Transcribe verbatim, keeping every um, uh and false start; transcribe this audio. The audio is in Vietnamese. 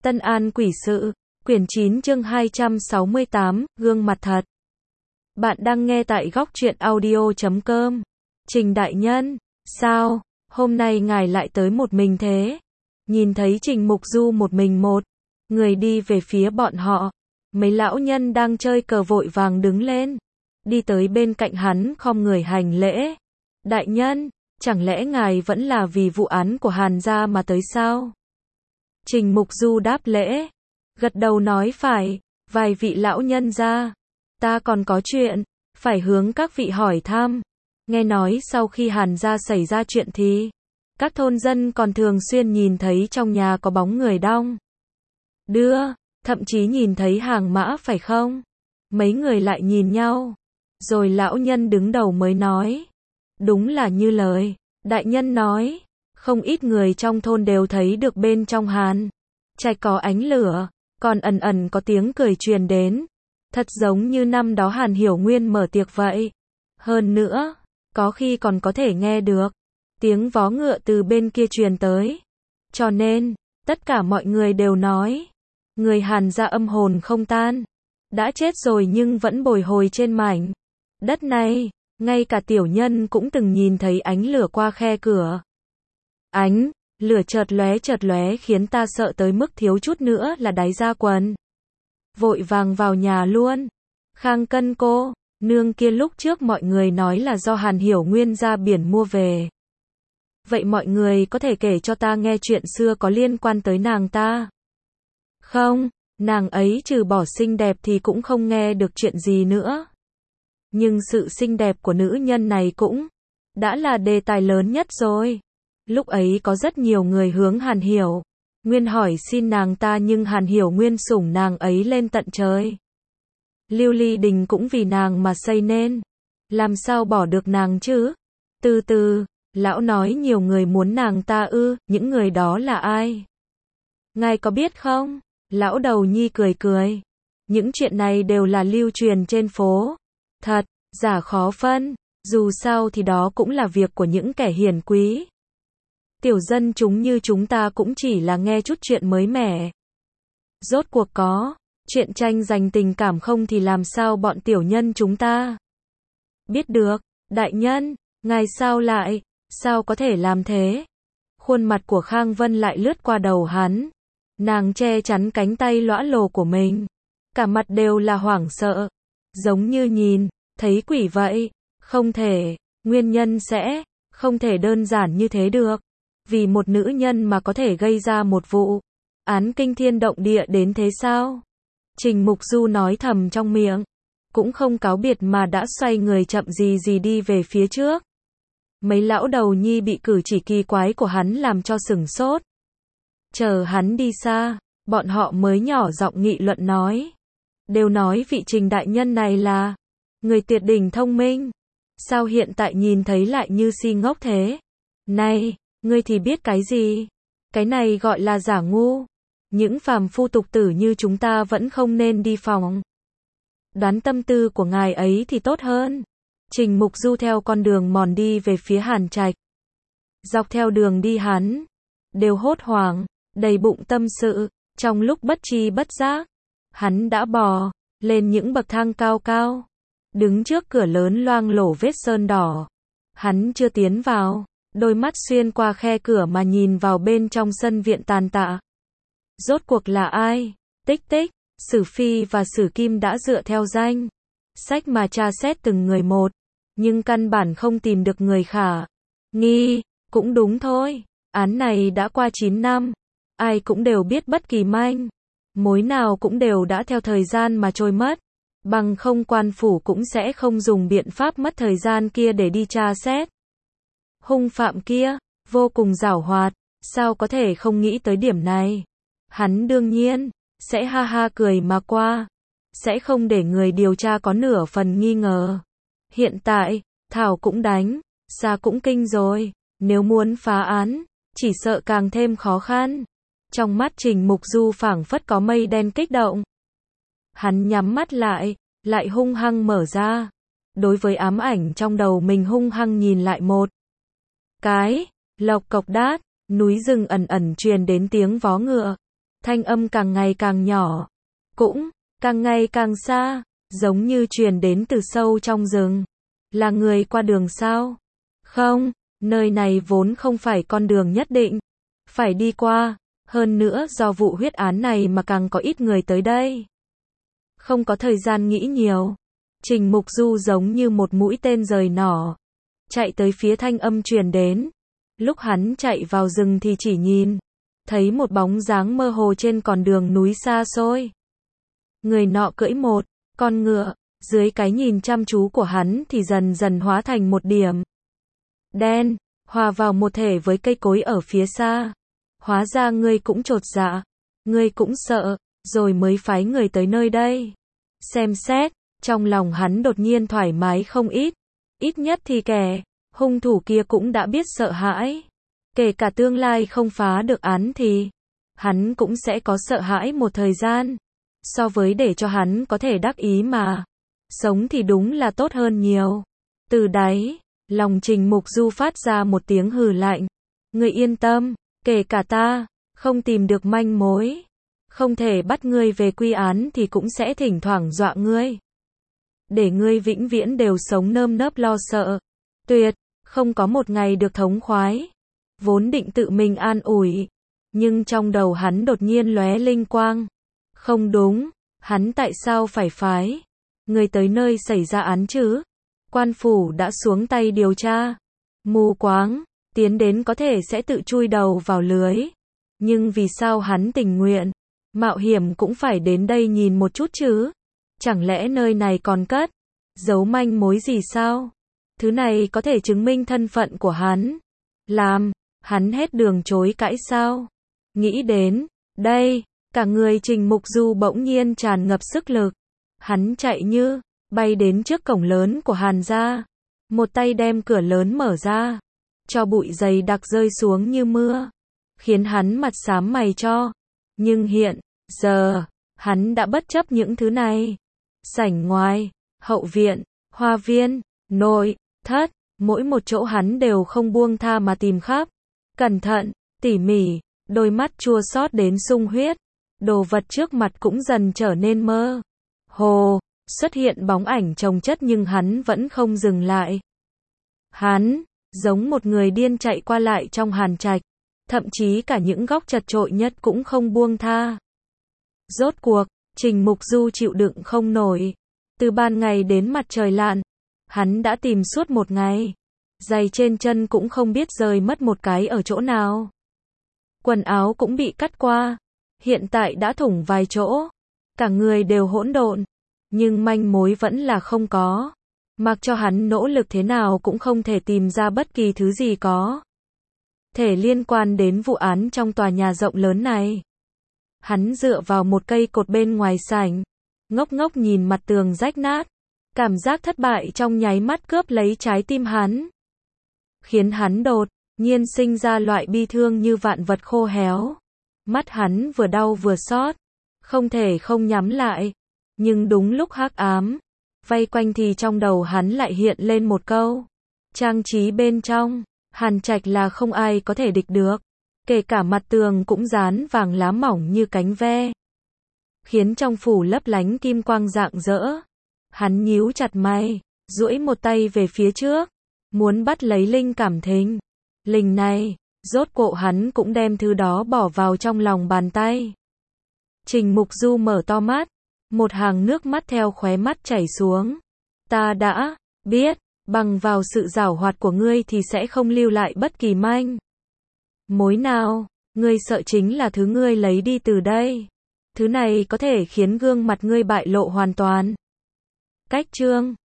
Tân An Quỷ Sự, quyển chín chương hai trăm sáu mươi tám, gương mặt thật. Bạn đang nghe tại góc truyện audio chấm com. Trình đại nhân, sao, hôm nay ngài lại tới một mình thế? Nhìn thấy Trình Mục Du một mình một người đi về phía bọn họ, mấy lão nhân đang chơi cờ vội vàng đứng lên, đi tới bên cạnh hắn khom người hành lễ. Đại nhân, chẳng lẽ ngài vẫn là vì vụ án của Hàn gia mà tới sao? Trình Mục Du đáp lễ, gật đầu nói phải, vài vị lão nhân gia, ta còn có chuyện, phải hướng các vị hỏi thăm. Nghe nói sau khi Hàn gia xảy ra chuyện thì, các thôn dân còn thường xuyên nhìn thấy trong nhà có bóng người đong đưa, thậm chí nhìn thấy hàng mã phải không? Mấy người lại nhìn nhau, rồi lão nhân đứng đầu mới nói, đúng là như lời đại nhân nói, không ít người trong thôn đều thấy được bên trong Hàn trạch có ánh lửa, còn ẩn ẩn có tiếng cười truyền đến, thật giống như năm đó Hàn Hiểu Nguyên mở tiệc vậy. Hơn nữa, có khi còn có thể nghe được tiếng vó ngựa từ bên kia truyền tới. Cho nên, tất cả mọi người đều nói, người Hàn gia âm hồn không tan, đã chết rồi nhưng vẫn bồi hồi trên mảnh đất này. Ngay cả tiểu nhân cũng từng nhìn thấy ánh lửa qua khe cửa. Ánh lửa chợt lóe chợt lóe khiến ta sợ tới mức thiếu chút nữa là đáy da quần. Vội vàng vào nhà luôn. Khang Cân cô nương kia lúc trước mọi người nói là do Hàn Hiểu Nguyên ra biển mua về. Vậy mọi người có thể kể cho ta nghe chuyện xưa có liên quan tới nàng ta không? Nàng ấy trừ bỏ xinh đẹp thì cũng không nghe được chuyện gì nữa. Nhưng sự xinh đẹp của nữ nhân này cũng đã là đề tài lớn nhất rồi. Lúc ấy có rất nhiều người hướng Hàn Hiểu Nguyên hỏi xin nàng ta, nhưng Hàn Hiểu Nguyên sủng nàng ấy lên tận trời. Lưu Ly Đình cũng vì nàng mà xây nên, làm sao bỏ được nàng chứ? Từ từ, lão nói nhiều người muốn nàng ta ư, những người đó là ai? Ngài có biết không? Lão đầu nhi cười cười. Những chuyện này đều là lưu truyền trên phố. Thật, giả khó phân, dù sao thì đó cũng là việc của những kẻ hiền quý. Tiểu dân chúng như chúng ta cũng chỉ là nghe chút chuyện mới mẻ. Rốt cuộc có chuyện tranh giành tình cảm không thì làm sao bọn tiểu nhân chúng ta biết được? Đại nhân, ngài sao lại, sao có thể làm thế? Khuôn mặt của Khang Vân lại lướt qua đầu hắn. Nàng che chắn cánh tay lõa lồ của mình, cả mặt đều là hoảng sợ, giống như nhìn thấy quỷ vậy. Không thể, nguyên nhân sẽ không thể đơn giản như thế được. Vì một nữ nhân mà có thể gây ra một vụ án kinh thiên động địa đến thế sao? Trình Mục Du nói thầm trong miệng, cũng không cáo biệt mà đã xoay người chậm gì gì đi về phía trước. Mấy lão đầu nhi bị cử chỉ kỳ quái của hắn làm cho sửng sốt. Chờ hắn đi xa, bọn họ mới nhỏ giọng nghị luận nói, đều nói vị Trình đại nhân này là người tuyệt đỉnh thông minh, sao hiện tại nhìn thấy lại như si ngốc thế? Này, ngươi thì biết cái gì? Cái này gọi là giả ngu. Những phàm phu tục tử như chúng ta vẫn không nên đi phòng đoán tâm tư của ngài ấy thì tốt hơn. Trình Mục Du theo con đường mòn đi về phía Hàn Trạch. Dọc theo đường đi hắn đều hốt hoảng, đầy bụng tâm sự. Trong lúc bất tri bất giác, hắn đã bò lên những bậc thang cao cao, đứng trước cửa lớn loang lổ vết sơn đỏ. Hắn chưa tiến vào, đôi mắt xuyên qua khe cửa mà nhìn vào bên trong sân viện tàn tạ. Rốt cuộc là ai? Tích tích, Sử Phi và Sử Kim đã dựa theo danh sách mà tra xét từng người một, nhưng căn bản không tìm được người khả nghi. Cũng đúng thôi, án này đã qua chín năm, ai cũng đều biết bất kỳ manh mối nào cũng đều đã theo thời gian mà trôi mất. Bằng không quan phủ cũng sẽ không dùng biện pháp mất thời gian kia để đi tra xét. Hung phạm kia, vô cùng giảo hoạt, sao có thể không nghĩ tới điểm này? Hắn đương nhiên sẽ ha ha cười mà qua, sẽ không để người điều tra có nửa phần nghi ngờ. Hiện tại, Thảo cũng đánh, Sa cũng kinh rồi, nếu muốn phá án, chỉ sợ càng thêm khó khăn. Trong mắt Trình Mục Du phảng phất có mây đen kích động. Hắn nhắm mắt lại, lại hung hăng mở ra. Đối với ám ảnh trong đầu mình hung hăng nhìn lại một cái, lộc cộc đát, núi rừng ẩn ẩn truyền đến tiếng vó ngựa. Thanh âm càng ngày càng nhỏ, cũng càng ngày càng xa, giống như truyền đến từ sâu trong rừng. Là người qua đường sao? Không, nơi này vốn không phải con đường nhất định phải đi qua, hơn nữa do vụ huyết án này mà càng có ít người tới đây. Không có thời gian nghĩ nhiều, Trình Mục Du giống như một mũi tên rời nỏ, chạy tới phía thanh âm truyền đến. Lúc hắn chạy vào rừng thì chỉ nhìn thấy một bóng dáng mơ hồ trên con đường núi xa xôi. Người nọ cưỡi một con ngựa, dưới cái nhìn chăm chú của hắn thì dần dần hóa thành một điểm đen, hòa vào một thể với cây cối ở phía xa. Hóa ra ngươi cũng chột dạ, ngươi cũng sợ, rồi mới phái người tới nơi đây. Xem xét, trong lòng hắn đột nhiên thoải mái không ít, ít nhất thì kẻ hung thủ kia cũng đã biết sợ hãi. Kể cả tương lai không phá được án thì hắn cũng sẽ có sợ hãi một thời gian. So với để cho hắn có thể đắc ý mà sống thì đúng là tốt hơn nhiều. Từ đáy lòng Trình Mục Du phát ra một tiếng hừ lạnh. Ngươi yên tâm, kể cả ta không tìm được manh mối, không thể bắt ngươi về quy án thì cũng sẽ thỉnh thoảng dọa ngươi, để ngươi vĩnh viễn đều sống nơm nớp lo sợ, tuyệt không có một ngày được thống khoái. Vốn định tự mình an ủi, nhưng trong đầu hắn đột nhiên lóe linh quang. Không đúng, hắn tại sao phải phái người tới nơi xảy ra án chứ? Quan phủ đã xuống tay điều tra. Mù quáng, tiến đến có thể sẽ tự chui đầu vào lưới. Nhưng vì sao hắn tình nguyện mạo hiểm cũng phải đến đây nhìn một chút chứ? Chẳng lẽ nơi này còn cất giấu manh mối gì sao? Thứ này có thể chứng minh thân phận của hắn, làm hắn hết đường chối cãi sao? Nghĩ đến đây, cả người Trình Mục Du bỗng nhiên tràn ngập sức lực. Hắn chạy như bay đến trước cổng lớn của Hàn gia, một tay đem cửa lớn mở ra, cho bụi dày đặc rơi xuống như mưa, khiến hắn mặt xám mày cho. Nhưng hiện giờ, hắn đã bất chấp những thứ này. Sảnh ngoài, hậu viện, hoa viên, nội thất, mỗi một chỗ hắn đều không buông tha mà tìm khắp. Cẩn thận, tỉ mỉ, đôi mắt chua xót đến sung huyết. Đồ vật trước mặt cũng dần trở nên mơ hồ, xuất hiện bóng ảnh chồng chất nhưng hắn vẫn không dừng lại. Hắn giống một người điên chạy qua lại trong Hàn Trạch, thậm chí cả những góc chật chội nhất cũng không buông tha. Rốt cuộc, Trình Mục Du chịu đựng không nổi. Từ ban ngày đến mặt trời lặn, hắn đã tìm suốt một ngày. Giày trên chân cũng không biết rơi mất một cái ở chỗ nào. Quần áo cũng bị cắt qua, hiện tại đã thủng vài chỗ. Cả người đều hỗn độn, nhưng manh mối vẫn là không có. Mặc cho hắn nỗ lực thế nào cũng không thể tìm ra bất kỳ thứ gì có thể liên quan đến vụ án trong tòa nhà rộng lớn này. Hắn dựa vào một cây cột bên ngoài sảnh, ngốc ngốc nhìn mặt tường rách nát. Cảm giác thất bại trong nháy mắt cướp lấy trái tim hắn, khiến hắn đột nhiên sinh ra loại bi thương như vạn vật khô héo. Mắt hắn vừa đau vừa xót, không thể không nhắm lại. Nhưng đúng lúc hắc ám vây quanh thì trong đầu hắn lại hiện lên một câu. Trang trí bên trong Hàn Trạch là không ai có thể địch được. Kể cả mặt tường cũng dán vàng lá mỏng như cánh ve, khiến trong phủ lấp lánh kim quang rạng rỡ. Hắn nhíu chặt mày, duỗi một tay về phía trước, muốn bắt lấy linh cảm thình lình này. Rốt cuộc hắn cũng đem thứ đó bỏ vào trong lòng bàn tay. Trình Mục Du mở to mắt, một hàng nước mắt theo khóe mắt chảy xuống. Ta đã biết, bằng vào sự giảo hoạt của ngươi thì sẽ không lưu lại bất kỳ manh mối nào. Ngươi sợ chính là thứ ngươi lấy đi từ đây. Thứ này có thể khiến gương mặt ngươi bại lộ hoàn toàn. Cách chương